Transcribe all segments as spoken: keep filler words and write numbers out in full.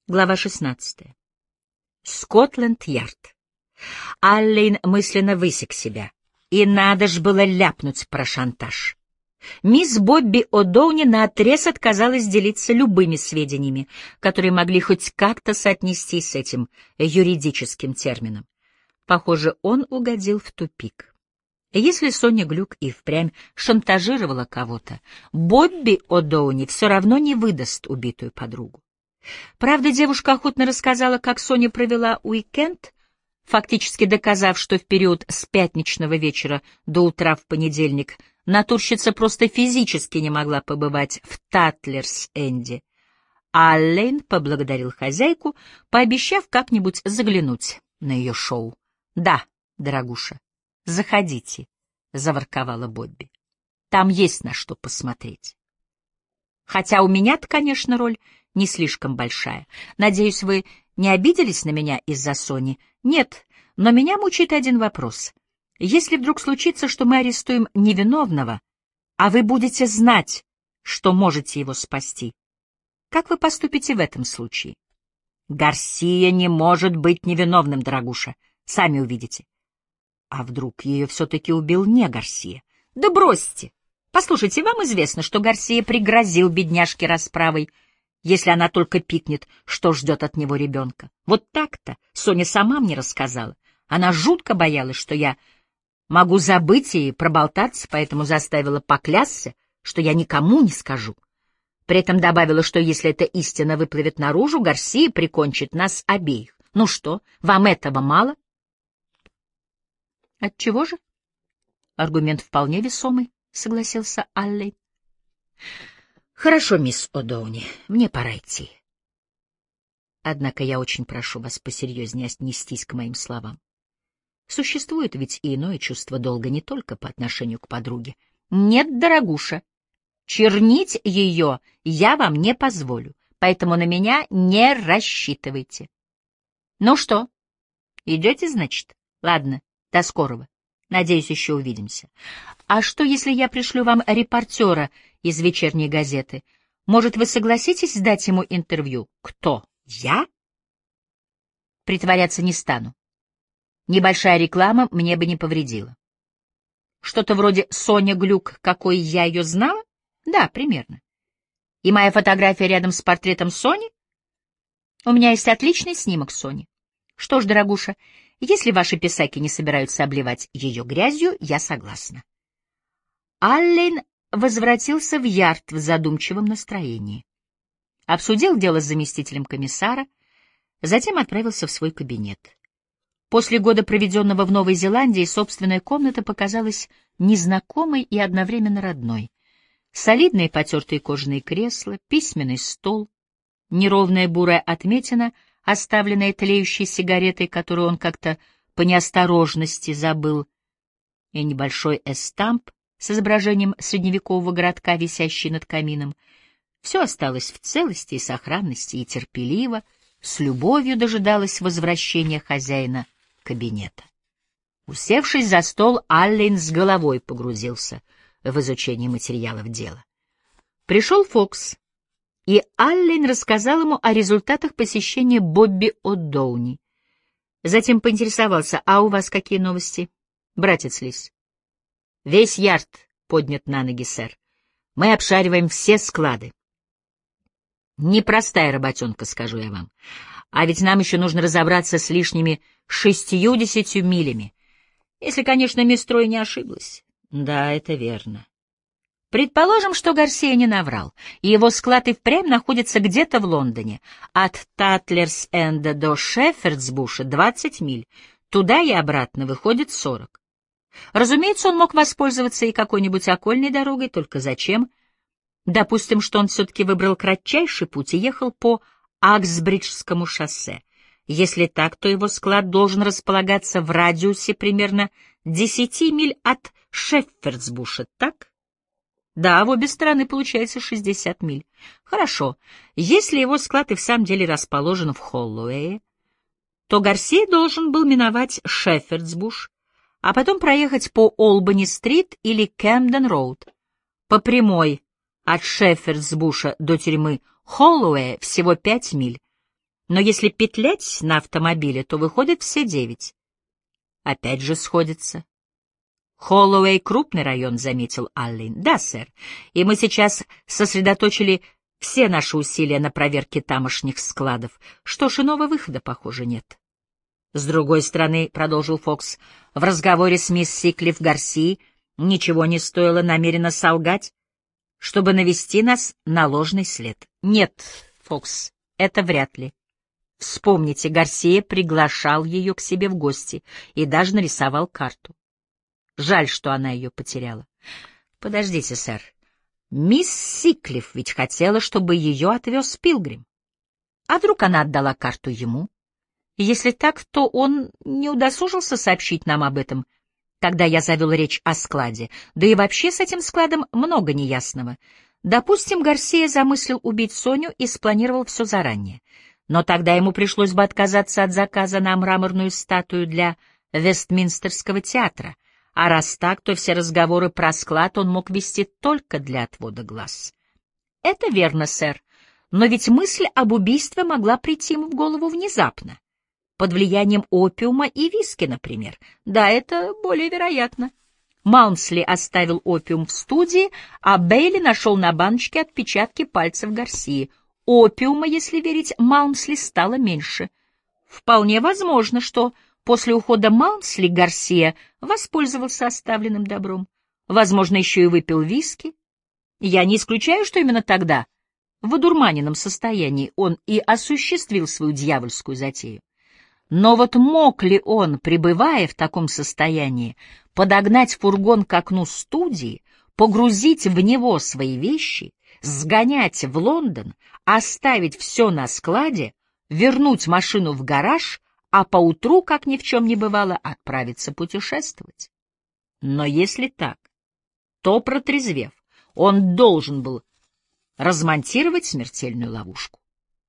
Глава шестнадцатая. Скотланд-Ярд. Аллен мысленно высек себя. И надо ж было ляпнуть про шантаж. Мисс Бобби О'Доуни наотрез отказалась делиться любыми сведениями, которые могли хоть как-то соотнестись с этим юридическим термином. Похоже, он угодил в тупик. Если Соня Глюк и впрямь шантажировала кого-то, Бобби О'Доуни все равно не выдаст убитую подругу. Правда, девушка охотно рассказала, как Соня провела уикенд, фактически доказав, что в период с пятничного вечера до утра в понедельник натурщица просто физически не могла побывать в Татлерс-Энде. Аллен поблагодарил хозяйку, пообещав как-нибудь заглянуть на ее шоу. «Да, дорогуша, заходите», — заворковала Бобби. «Там есть на что посмотреть. Хотя у меня-то, конечно, роль не слишком большая. Надеюсь, вы не обиделись на меня из-за Сони? Нет, но меня мучает один вопрос. Если вдруг случится, что мы арестуем невиновного, а вы будете знать, что можете его спасти, как вы поступите в этом случае? Гарсия не может быть невиновным, дорогуша. Сами увидите. А вдруг ее все-таки убил не Гарсия? Да бросьте! Послушайте, вам известно, что Гарсия пригрозил бедняжке расправой, если она только пикнет, что ждет от него ребенка. Вот так-то Соня сама мне рассказала. Она жутко боялась, что я могу забыть и проболтаться, поэтому заставила поклясться, что я никому не скажу. При этом добавила, что если эта истина выплывет наружу, Гарсия прикончит нас обеих. Ну что, вам этого мало? Отчего же? Аргумент вполне весомый, согласился Аллен. «Хорошо, мисс О'Доуни, мне пора идти. Однако я очень прошу вас посерьезнее отнестись к моим словам. Существует ведь и иное чувство долга не только по отношению к подруге. Нет, дорогуша, чернить ее я вам не позволю, поэтому на меня не рассчитывайте. Ну что, идете, значит? Ладно, до скорого. Надеюсь, еще увидимся. А что, если я пришлю вам репортера из вечерней газеты? Может, вы согласитесь дать ему интервью? Кто? Я? Притворяться не стану. Небольшая реклама мне бы не повредила. Что-то вроде Соня Глюк, какой я ее знала? Да, примерно. И моя фотография рядом с портретом Сони? У меня есть отличный снимок Сони. Что ж, дорогуша, если ваши писаки не собираются обливать ее грязью, я согласна. Аллен возвратился в Ярд в задумчивом настроении. Обсудил дело с заместителем комиссара, затем отправился в свой кабинет. После года, проведенного в Новой Зеландии, собственная комната показалась незнакомой и одновременно родной. Солидные потертые кожаные кресла, письменный стол, неровная бурая отметина, оставленная тлеющей сигаретой, которую он как-то по неосторожности забыл, и небольшой эстамп с изображением средневекового городка, висящий над камином. Все осталось в целости и сохранности, и терпеливо, с любовью дожидалось возвращения хозяина кабинета. Усевшись за стол, Аллен с головой погрузился в изучение материалов дела. Пришел Фокс, и Аллен рассказал ему о результатах посещения Бобби О'Доуни. Затем поинтересовался: «А у вас какие новости, братец Лис?» «Весь Ярд поднят на ноги, сэр. Мы обшариваем все склады. Непростая работенка, скажу я вам. А ведь нам еще нужно разобраться с лишними шестьюдесятью милями. Если, конечно, мисс Трой не ошиблась». «Да, это верно». Предположим, что Гарсия не наврал, и его склад и впрямь находится где-то в Лондоне. От Татлерс-Энда до Шеффордсбуша двадцать миль, туда и обратно выходит сорок. Разумеется, он мог воспользоваться и какой-нибудь окольной дорогой, только зачем? Допустим, что он все-таки выбрал кратчайший путь и ехал по Аксбриджскому шоссе. Если так, то его склад должен располагаться в радиусе примерно десяти миль от Шеффордсбуша, так? Да, в обе стороны получается шестьдесят миль. Хорошо. Если его склад и в самом деле расположен в Холлоуэе, то Гарсия должен был миновать Шеффордсбуш, а потом проехать по Олбани-стрит или Кэмден-роуд. По прямой от Шеффордсбуша до тюрьмы Холлоуэя всего пять миль. Но если петлять на автомобиле, то выходит все девять. Опять же сходится. Холлоуэй — крупный район, — заметил Аллен. Да, сэр, и мы сейчас сосредоточили все наши усилия на проверке тамошних складов. Что ж, иного выхода, похоже, нет. С другой стороны, — продолжил Фокс, — в разговоре с мисс Сиклифф Гарсии ничего не стоило намеренно солгать, чтобы навести нас на ложный след. Нет, Фокс, это вряд ли. Вспомните, Гарсия приглашал ее к себе в гости и даже нарисовал карту. Жаль, что она ее потеряла. Подождите, сэр. Мисс Сиклифф ведь хотела, чтобы ее отвез Пилгрим. А вдруг она отдала карту ему? Если так, то он не удосужился сообщить нам об этом, когда я завел речь о складе. Да и вообще с этим складом много неясного. Допустим, Гарсия замыслил убить Соню и спланировал все заранее. Но тогда ему пришлось бы отказаться от заказа на мраморную статую для Вестминстерского театра. А раз так, то все разговоры про склад он мог вести только для отвода глаз. — Это верно, сэр. Но ведь мысль об убийстве могла прийти ему в голову внезапно. Под влиянием опиума и виски, например. Да, это более вероятно. Маунсли оставил опиум в студии, а Бейли нашел на баночке отпечатки пальцев Гарсии. Опиума, если верить Маунсли, стало меньше. Вполне возможно, что после ухода Маунсли Гарсия воспользовался оставленным добром. Возможно, еще и выпил виски. Я не исключаю, что именно тогда, в одурманенном состоянии, он и осуществил свою дьявольскую затею. Но вот мог ли он, пребывая в таком состоянии, подогнать фургон к окну студии, погрузить в него свои вещи, сгонять в Лондон, оставить все на складе, вернуть машину в гараж, а поутру, как ни в чем не бывало, отправиться путешествовать? Но если так, то, протрезвев, он должен был размонтировать смертельную ловушку.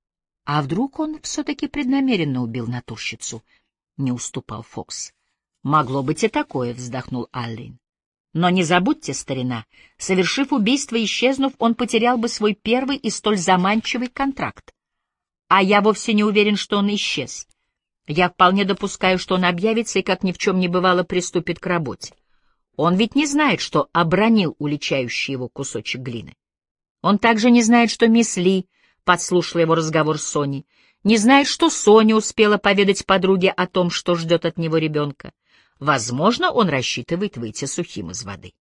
А вдруг он все-таки преднамеренно убил натурщицу? Не уступал Фокс. Могло быть и такое, вздохнул Аллен. Но не забудьте, старина, совершив убийство и исчезнув, он потерял бы свой первый и столь заманчивый контракт. А я вовсе не уверен, что он исчез. Я вполне допускаю, что он объявится и, как ни в чем не бывало, приступит к работе. Он ведь не знает, что обронил уличающий его кусочек глины. Он также не знает, что мисс Ли подслушала его разговор с Соней, не знает, что Соня успела поведать подруге о том, что ждет от него ребенка. Возможно, он рассчитывает выйти сухим из воды.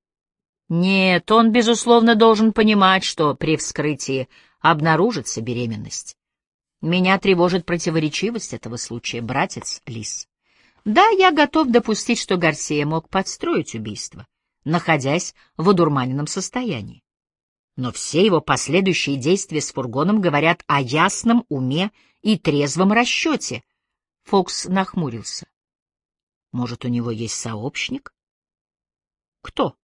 Нет, он, безусловно, должен понимать, что при вскрытии обнаружится беременность. Меня тревожит противоречивость этого случая, братец Лис. Да, я готов допустить, что Гарсия мог подстроить убийство, находясь в одурманенном состоянии. Но все его последующие действия с фургоном говорят о ясном уме и трезвом расчете. Фокс нахмурился. Может, у него есть сообщник? Кто?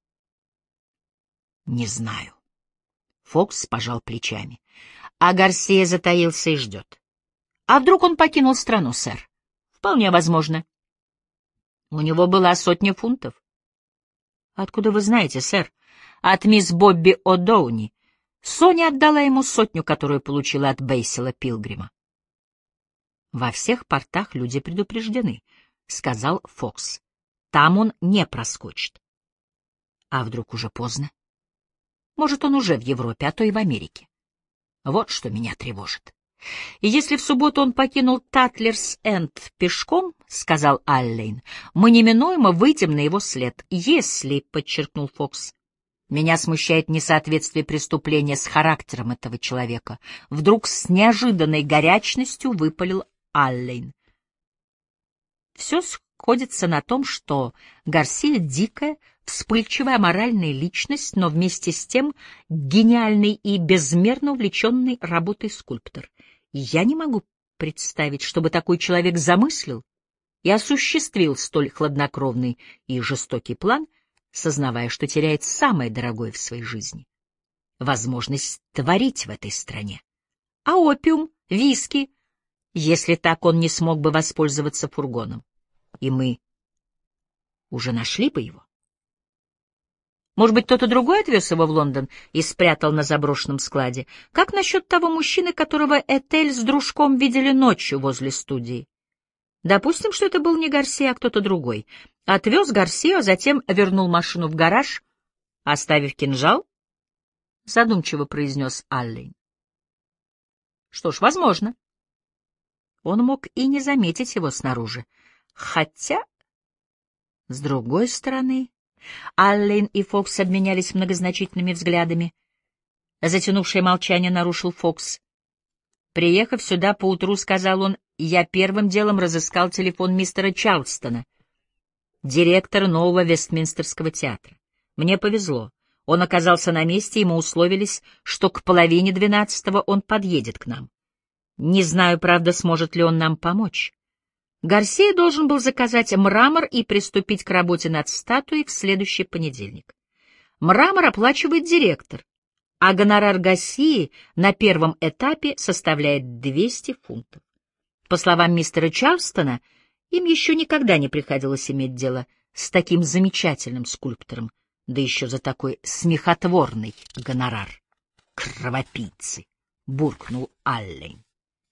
Не знаю. Фокс пожал плечами. А Гарсия затаился и ждет. А вдруг он покинул страну, сэр? Вполне возможно. У него была сотня фунтов. Откуда вы знаете, сэр? От мисс Бобби О'Доуни. Соня отдала ему сотню, которую получила от Бейсила Пилгрима. Во всех портах люди предупреждены, — сказал Фокс. Там он не проскочит. А вдруг уже поздно? Может, он уже в Европе, а то и в Америке. Вот что меня тревожит. И если в субботу он покинул Татлерс-Энд пешком, — сказал Аллен, — мы неминуемо выйдем на его след. Если, — подчеркнул Фокс, — меня смущает несоответствие преступления с характером этого человека, вдруг с неожиданной горячностью выпалил Аллен. Все сходится на том, что Гарсия — дикая, вспыльчивая моральная личность, но вместе с тем гениальный и безмерно увлеченный работой скульптор. И я не могу представить, чтобы такой человек замыслил и осуществил столь хладнокровный и жестокий план, сознавая, что теряет самое дорогое в своей жизни — возможность творить в этой стране. А опиум, виски, если так, он не смог бы воспользоваться фургоном. И мы уже нашли бы его. Может быть, кто-то другой отвез его в Лондон и спрятал на заброшенном складе? Как насчет того мужчины, которого Этель с дружком видели ночью возле студии? Допустим, что это был не Гарсия, а кто-то другой. Отвез Гарсию, а затем вернул машину в гараж, оставив кинжал? Задумчиво произнес Аллен. Что ж, возможно. Он мог и не заметить его снаружи. Хотя, с другой стороны... Аллен и Фокс обменялись многозначительными взглядами. Затянувшее молчание нарушил Фокс. «Приехав сюда поутру, — сказал он, — я первым делом разыскал телефон мистера Чарльстона, директора нового Вестминстерского театра. Мне повезло. Он оказался на месте, и мы условились, что к половине двенадцатого он подъедет к нам. Не знаю, правда, сможет ли он нам помочь. Гарсия должен был заказать мрамор и приступить к работе над статуей в следующий понедельник. Мрамор оплачивает директор, а гонорар Гарсии на первом этапе составляет двести фунтов. По словам мистера Чарльстона, им еще никогда не приходилось иметь дело с таким замечательным скульптором, да еще за такой смехотворный гонорар. «Кровопийцы!» — буркнул Аллен.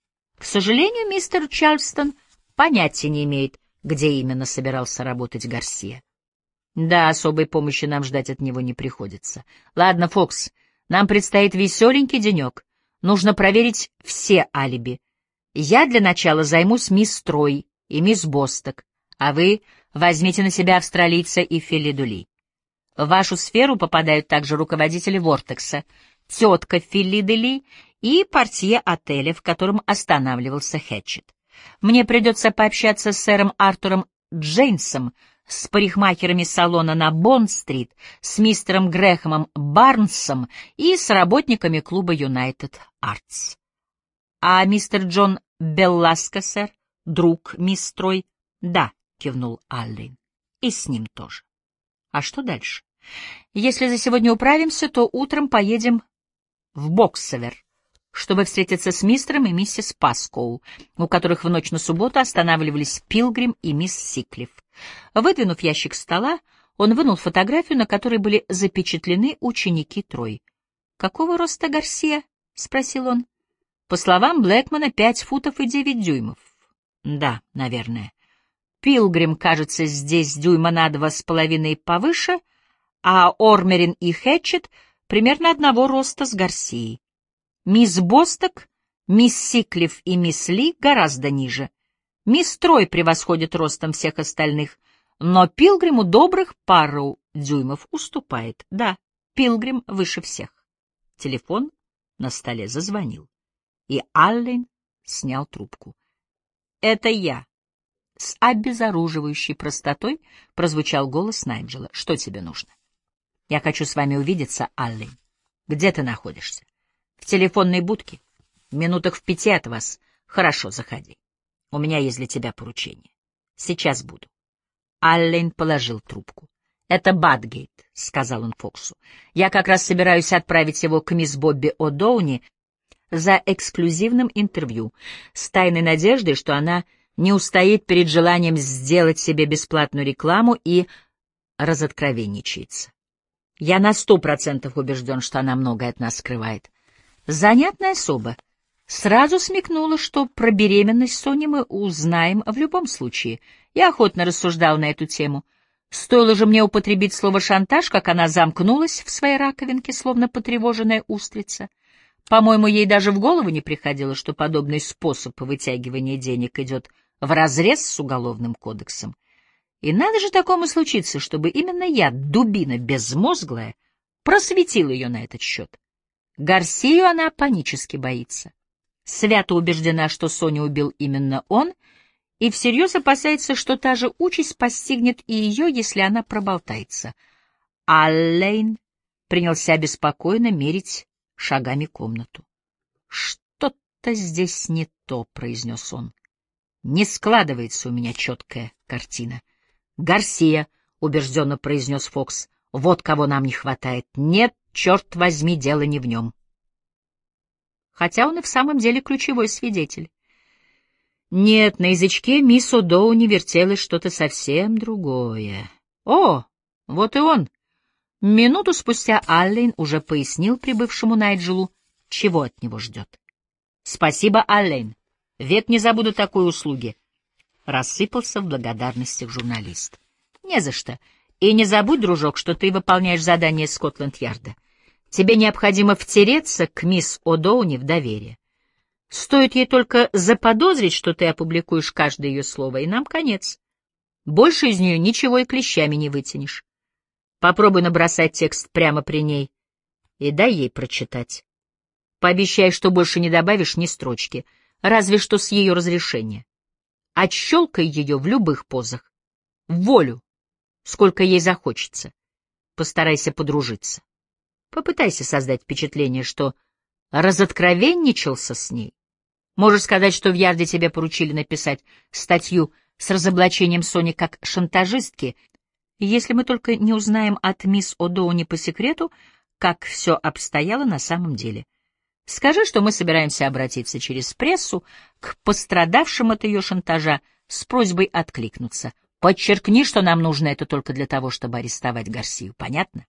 К сожалению, мистер Чарльстон понятия не имеет, где именно собирался работать Гарсия. Да, особой помощи нам ждать от него не приходится. Ладно, Фокс, нам предстоит веселенький денек. Нужно проверить все алиби. Я для начала займусь мисс Трой и мисс Босток, а вы возьмите на себя австралийца и Филлидули. В вашу сферу попадают также руководители Вортекса, тетка Филлидули и портье отеля, в котором останавливался Хэтчет. Мне придется пообщаться с сэром Артуром Джейнсом, с парикмахерами салона на Бонд-стрит, с мистером Грэхэмом Барнсом и с работниками клуба Юнайтед Артс. — А мистер Джон Белласко, сэр, друг мисс Трой? — Да, — кивнул Аллен. — И с ним тоже. — А что дальше? — Если за сегодня управимся, то утром поедем в Боксовер, чтобы встретиться с мистером и миссис Паскоу, у которых в ночь на субботу останавливались Пилгрим и мисс Сиклиф. Выдвинув ящик стола, он вынул фотографию, на которой были запечатлены ученики Трой. «Какого роста Гарсия?» — спросил он. «По словам Блэкмана, пять футов и девять дюймов». «Да, наверное. Пилгрим, кажется, здесь дюйма на два с половиной повыше, а Ормерин и Хэтчет примерно одного роста с Гарсией. Мисс Босток, мисс Сиклиф и мисс Ли гораздо ниже. Мисс Трой превосходит ростом всех остальных, но Пилгриму добрых пару дюймов уступает. Да, Пилгрим выше всех». Телефон на столе зазвонил, и Аллен снял трубку. «Это я». С обезоруживающей простотой прозвучал голос Найджела. «Что тебе нужно?» «Я хочу с вами увидеться, Аллен». «Где ты находишься?» «В телефонной будке. Минутах в пяти от вас. Хорошо, заходи. У меня есть для тебя поручение. Сейчас буду». Аллен положил трубку. «Это Бадгейт», — сказал он Фоксу. «Я как раз собираюсь отправить его к мисс Бобби О'Доуни за эксклюзивным интервью, с тайной надеждой, что она не устоит перед желанием сделать себе бесплатную рекламу и разоткровенничается. Я на сто процентов убежден, что она многое от нас скрывает. Занятная особа. Сразу смекнула, что про беременность Сони мы узнаем в любом случае. Я охотно рассуждал на эту тему. Стоило же мне употребить слово «шантаж», как она замкнулась в своей раковинке, словно потревоженная устрица. По-моему, ей даже в голову не приходило, что подобный способ вытягивания денег идет вразрез с Уголовным кодексом. И надо же такому случиться, чтобы именно я, дубина безмозглая, просветил ее на этот счет. Гарсию она панически боится. Свято убеждена, что Соню убил именно он, и всерьез опасается, что та же участь постигнет и ее, если она проболтается. Аллен принялся беспокойно мерить шагами комнату. «Что-то здесь не то», — произнес он. «Не складывается у меня четкая картина». «Гарсия», — убежденно произнес Фокс, — «вот кого нам не хватает. Нет, черт возьми, дело не в нем». Хотя он и в самом деле ключевой свидетель. Нет, на язычке мисс О'Доуни вертелось что-то совсем другое. «О, вот и он! Минуту спустя Аллен уже пояснил прибывшему Найджелу, чего от него ждет. «Спасибо, Аллен. Век не забуду такой услуги», — рассыпался в благодарностях журналист. «Не за что. И не забудь, дружок, что ты выполняешь задание Скотланд-Ярда. Тебе необходимо втереться к мисс О'Доуни в доверие. Стоит ей только заподозрить, что ты опубликуешь каждое ее слово, и нам конец. Больше из нее ничего и клещами не вытянешь. Попробуй набросать текст прямо при ней и дай ей прочитать. Пообещай, что больше не добавишь ни строчки, разве что с ее разрешения. Отщелкай ее в любых позах. В волю, сколько ей захочется. Постарайся подружиться. Попытайся создать впечатление, что разоткровенничался с ней. Можешь сказать, что в Ярде тебе поручили написать статью с разоблачением Сони как шантажистки, если мы только не узнаем от мисс О'Доуни по секрету, как все обстояло на самом деле. Скажи, что мы собираемся обратиться через прессу к пострадавшим от ее шантажа с просьбой откликнуться. Подчеркни, что нам нужно это только для того, чтобы арестовать Гарсию. Понятно?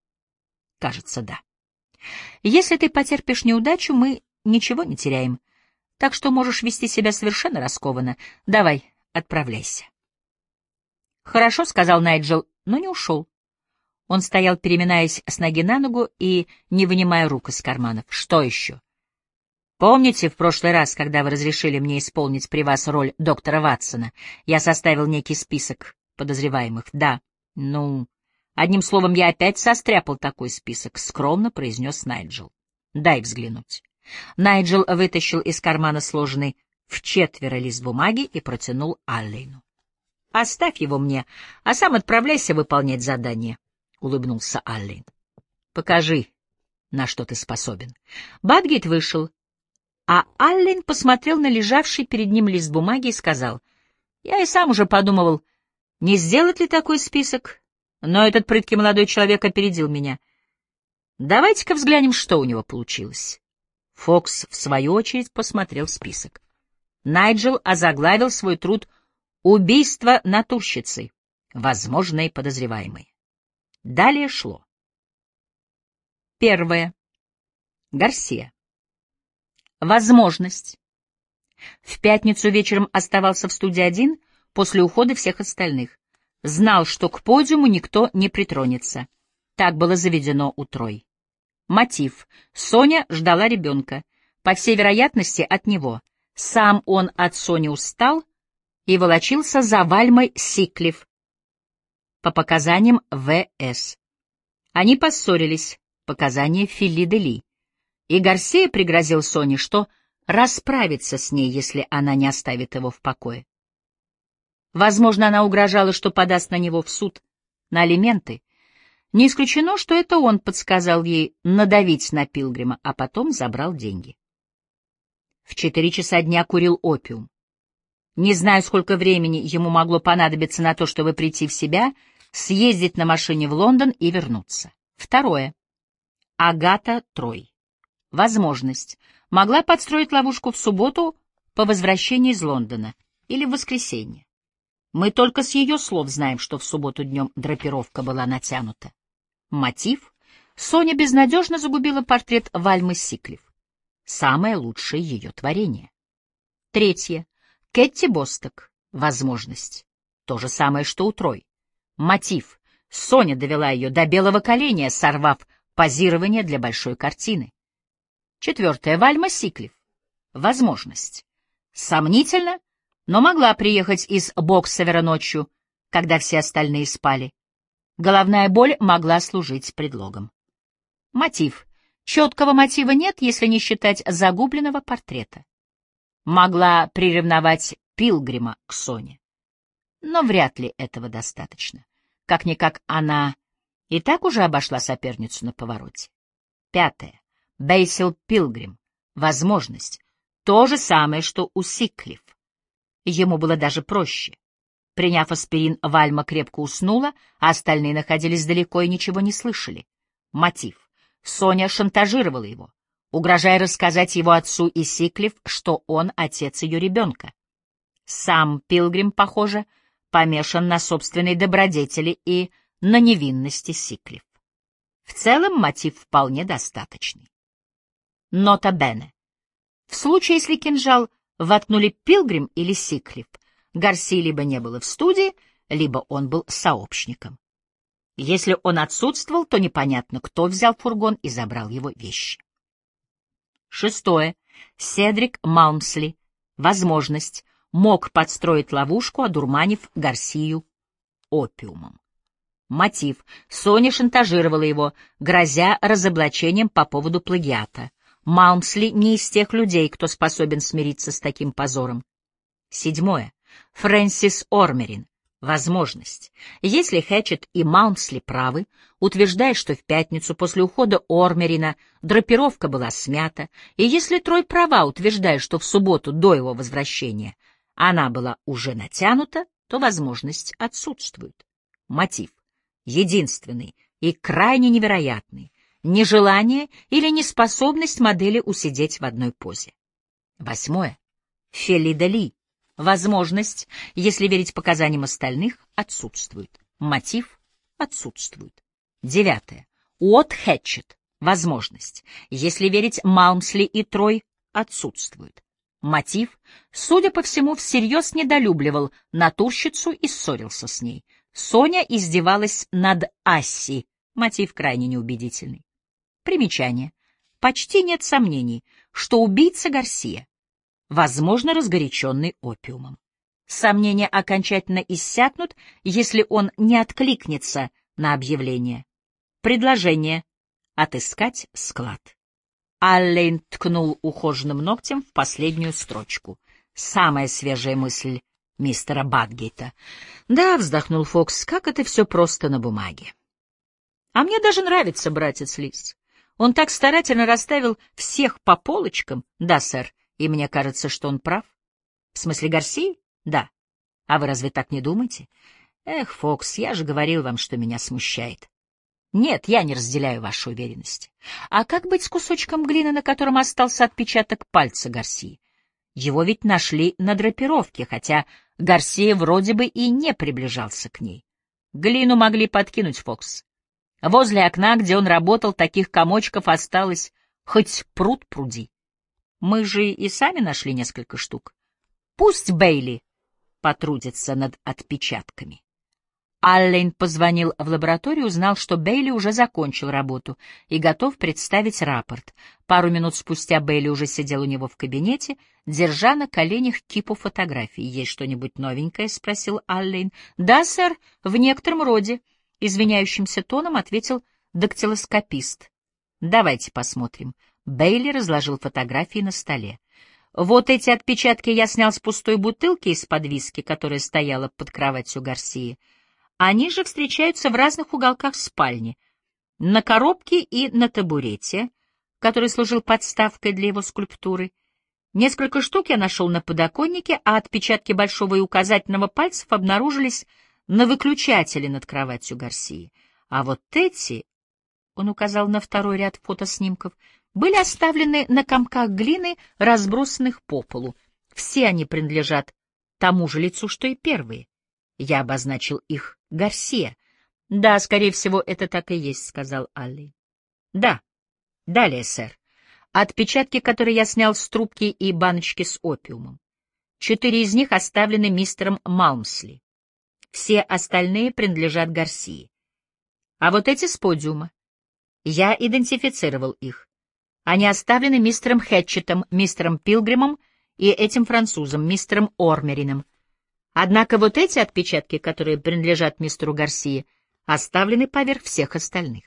Кажется, да. Если ты потерпишь неудачу, мы ничего не теряем, так что можешь вести себя совершенно раскованно. Давай, отправляйся. Хорошо, — сказал Найджел, но не ушел. Он стоял, переминаясь с ноги на ногу и не вынимая рук из карманов. Что еще? Помните, в прошлый раз, когда вы разрешили мне исполнить при вас роль доктора Ватсона, я составил некий список подозреваемых? Да. Ну, одним словом, я опять состряпал такой список, — скромно произнес Найджел. Дай взглянуть. Найджел вытащил из кармана сложенный в четверо лист бумаги и протянул Аллену. Оставь его мне, а сам отправляйся выполнять задание, — улыбнулся Аллен. Покажи, на что ты способен. Бадгейт вышел, а Аллен посмотрел на лежавший перед ним лист бумаги и сказал: я и сам уже подумывал, не сделать ли такой список, но этот прыткий молодой человек опередил меня. Давайте-ка взглянем, что у него получилось. Фокс, в свою очередь, посмотрел список. Найджел озаглавил свой труд «Убийство натурщицы. Возможные подозреваемые». Далее шло. Первое. Гарсия. Возможность. В пятницу вечером оставался в студии один после ухода всех остальных. Знал, что к подиуму никто не притронется. Так было заведено у Трой. Мотив. Соня ждала ребенка. По всей вероятности, от него. Сам он от Сони устал и волочился за Вальмой Сиклиф. По показаниям В С Они поссорились. Показания Филли де Ли. И Гарсия пригрозил Соне, что расправится с ней, если она не оставит его в покое. Возможно, она угрожала, что подаст на него в суд на алименты. Не исключено, что это он подсказал ей надавить на Пилгрима, а потом забрал деньги. В четыре часа дня курил опиум. Не знаю, сколько времени ему могло понадобиться на то, чтобы прийти в себя, съездить на машине в Лондон и вернуться. Второе. Агата Трой. Возможность. Могла подстроить ловушку в субботу по возвращении из Лондона или в воскресенье. Мы только с ее слов знаем, что в субботу днем драпировка была натянута. Мотив. Соня безнадежно загубила портрет Вальмы Сиклиф. Самое лучшее ее творение. Третье. Кэтти Босток. Возможность. То же самое, что у Трой. Мотив. Соня довела ее до белого коленя, сорвав позирование для большой картины. Четвертое. Вальма Сиклиф. Возможность. Сомнительно, но могла приехать из Боксевера ночью, когда все остальные спали. Головная боль могла служить предлогом. Мотив. Четкого мотива нет, если не считать загубленного портрета. Могла приревновать Пилгрима к Соне. Но вряд ли этого достаточно. Как-никак она и так уже обошла соперницу на повороте. Пятое. Бейсил Пилгрим. Возможность. То же самое, что у Сиклиф. Ему было даже проще. Приняв аспирин, Вальма крепко уснула, а остальные находились далеко и ничего не слышали. Мотив. Соня шантажировала его, угрожая рассказать его отцу и Сиклиф, что он отец ее ребенка. Сам Пилгрим, похоже, помешан на собственной добродетели и на невинности Сиклиф. В целом мотив вполне достаточный. Нота бене. В случае, если кинжал воткнули Пилгрим или Сикклифф, Гарсии либо не было в студии, либо он был сообщником. Если он отсутствовал, то непонятно, кто взял фургон и забрал его вещи. Шестое. Седрик Малмсли. Возможность. Мог подстроить ловушку, одурманив Гарсию опиумом. Мотив. Соня шантажировала его, грозя разоблачением по поводу плагиата. Малмсли не из тех людей, кто способен смириться с таким позором. Седьмое. Фрэнсис Ормерин. Возможность. Если Хэтчет и Малмсли правы, утверждая, что в пятницу после ухода Ормерина драпировка была смята, и если Трой права, утверждая, что в субботу до его возвращения она была уже натянута, то возможность отсутствует. Мотив. Единственный и крайне невероятный. Нежелание или неспособность модели усидеть в одной позе. Восьмое. Фелида Ли. Возможность, если верить показаниям остальных, отсутствует. Мотив отсутствует. Девятое. Уотт Хэтчет. Возможность, если верить Малмсли и Трой, отсутствует. Мотив, судя по всему, всерьез недолюбливал натурщицу и ссорился с ней. Соня издевалась над Асси. Мотив крайне неубедительный. Примечание. Почти нет сомнений, что убийца Гарсия, возможно, разгоряченный опиумом. Сомнения окончательно иссякнут, если он не откликнется на объявление. Предложение. Отыскать склад. Аллен ткнул ухоженным ногтем в последнюю строчку. Самая свежая мысль мистера Бадгейта. Да, вздохнул Фокс, как это все просто на бумаге. А мне даже нравится братец Лис. Он так старательно расставил всех по полочкам. Да, сэр, и мне кажется, что он прав. В смысле Гарсии? Да. А вы разве так не думаете? Эх, Фокс, я же говорил вам, что меня смущает. Нет, я не разделяю вашу уверенность. А как быть с кусочком глины, на котором остался отпечаток пальца Гарсии? Его ведь нашли на драпировке, хотя Гарсия вроде бы и не приближался к ней. Глину могли подкинуть, Фокс. Возле окна, где он работал, таких комочков осталось хоть пруд пруди. Мы же и сами нашли несколько штук. Пусть Бейли потрудится над отпечатками. Аллен позвонил в лабораторию, узнал, что Бейли уже закончил работу и готов представить рапорт. Пару минут спустя Бейли уже сидел у него в кабинете, держа на коленях кипу фотографий. «Есть что-нибудь новенькое?» — спросил Аллен. «Да, сэр, в некотором роде», — извиняющимся тоном ответил дактилоскопист. «Давайте посмотрим». Бейли разложил фотографии на столе. «Вот эти отпечатки я снял с пустой бутылки из-под виски, которая стояла под кроватью Гарсии. Они же встречаются в разных уголках спальни. На коробке и на табурете, который служил подставкой для его скульптуры. Несколько штук я нашел на подоконнике, а отпечатки большого и указательного пальцев обнаружились на выключателе над кроватью Гарсии. А вот эти, — он указал на второй ряд фотоснимков, — были оставлены на комках глины, разбросанных по полу. Все они принадлежат тому же лицу, что и первые. Я обозначил их Гарсия. — Да, скорее всего, это так и есть, — сказал Алли. — Да. Далее, сэр. Отпечатки, которые я снял с трубки и баночки с опиумом. Четыре из них оставлены мистером Малмсли. Все остальные принадлежат Гарсии. А вот эти с подиума. Я идентифицировал их. Они оставлены мистером Хэтчетом, мистером Пилгримом и этим французом, мистером Ормерином. Однако вот эти отпечатки, которые принадлежат мистеру Гарсии, оставлены поверх всех остальных.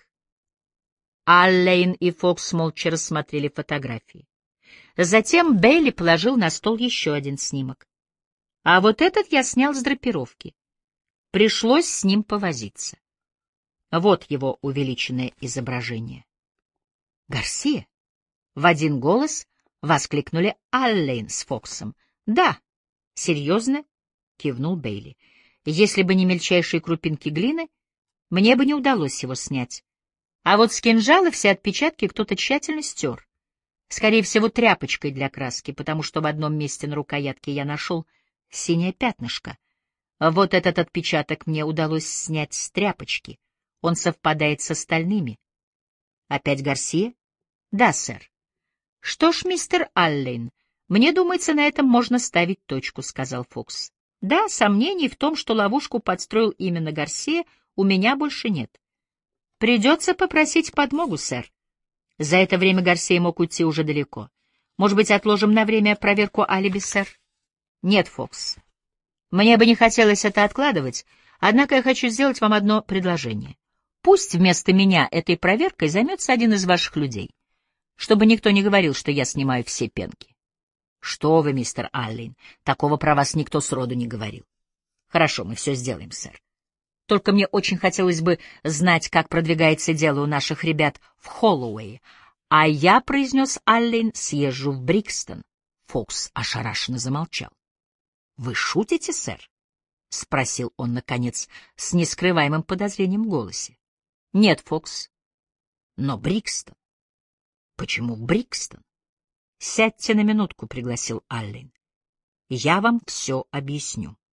Аллен и Фокс молча рассмотрели фотографии. Затем Бейли положил на стол еще один снимок. А вот этот я снял с драпировки. Пришлось с ним повозиться. Вот его увеличенное изображение. Гарсия? В один голос воскликнули Аллен с Фоксом. Да, серьезно, кивнул Бейли. Если бы не мельчайшие крупинки глины, мне бы не удалось его снять. А вот с кинжала все отпечатки кто-то тщательно стер. Скорее всего, тряпочкой для краски, потому что в одном месте на рукоятке я нашел синее пятнышко. Вот этот отпечаток мне удалось снять с тряпочки. Он совпадает с остальными. Опять Гарсия? Да, сэр. Что ж, мистер Аллен, мне думается, на этом можно ставить точку, сказал Фокс. Да, сомнений в том, что ловушку подстроил именно Гарсия, у меня больше нет. Придется попросить подмогу, сэр. За это время Гарсия мог уйти уже далеко. Может быть, отложим на время проверку алиби, сэр? Нет, Фокс. Мне бы не хотелось это откладывать, однако я хочу сделать вам одно предложение. Пусть вместо меня этой проверкой займется один из ваших людей, чтобы никто не говорил, что я снимаю все пенки. Что вы, мистер Аллен, такого про вас никто сроду не говорил. Хорошо, мы все сделаем, сэр. Только мне очень хотелось бы знать, как продвигается дело у наших ребят в Холлоуэе. А я, — произнес Аллен, — съезжу в Брикстон. Фокс ошарашенно замолчал. — Вы шутите, сэр? — спросил он, наконец, с нескрываемым подозрением в голосе. — Нет, Фокс. — Но Брикстон. — Почему Брикстон? — Сядьте на минутку, — пригласил Аллен. — Я вам все объясню.